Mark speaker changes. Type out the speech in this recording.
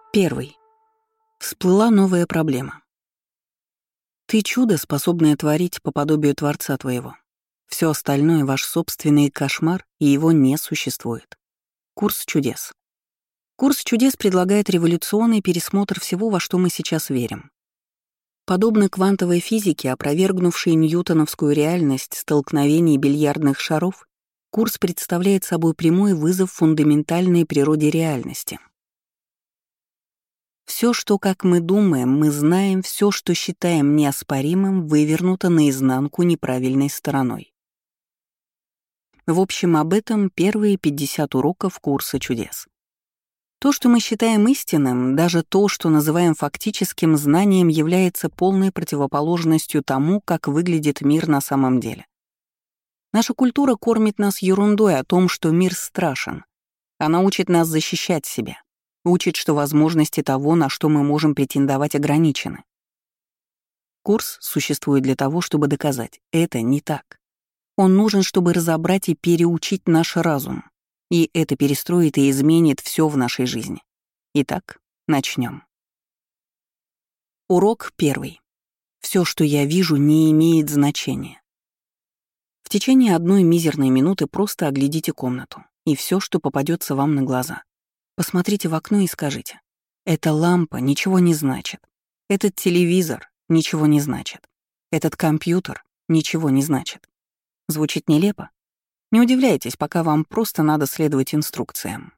Speaker 1: Первый. Всплыла новая проблема. Ты чудо, способное творить по подобию Творца твоего. Все остальное — ваш собственный кошмар, и его не существует. Курс чудес. Курс чудес предлагает революционный пересмотр всего, во что мы сейчас верим. Подобно квантовой физике, опровергнувшей ньютоновскую реальность столкновений бильярдных шаров, курс представляет собой прямой вызов фундаментальной природе реальности. Все, что, как мы думаем, мы знаем, все, что считаем неоспоримым, вывернуто наизнанку неправильной стороной. В общем, об этом первые 50 уроков курса чудес. То, что мы считаем истинным, даже то, что называем фактическим знанием, является полной противоположностью тому, как выглядит мир на самом деле. Наша культура кормит нас ерундой о том, что мир страшен. Она учит нас защищать себя. Учит, что возможности того, на что мы можем претендовать, ограничены. Курс существует для того, чтобы доказать — это не так. Он нужен, чтобы разобрать и переучить наш разум. И это перестроит и изменит все в нашей жизни. Итак, начнем. Урок 1. Все, что я вижу, не имеет значения. В течение одной мизерной минуты просто оглядите комнату и все, что попадется вам на глаза. Посмотрите в окно и скажите: эта лампа ничего не значит. Этот телевизор ничего не значит. Этот компьютер ничего не значит. Звучит нелепо? Не удивляйтесь, пока вам просто надо следовать инструкциям.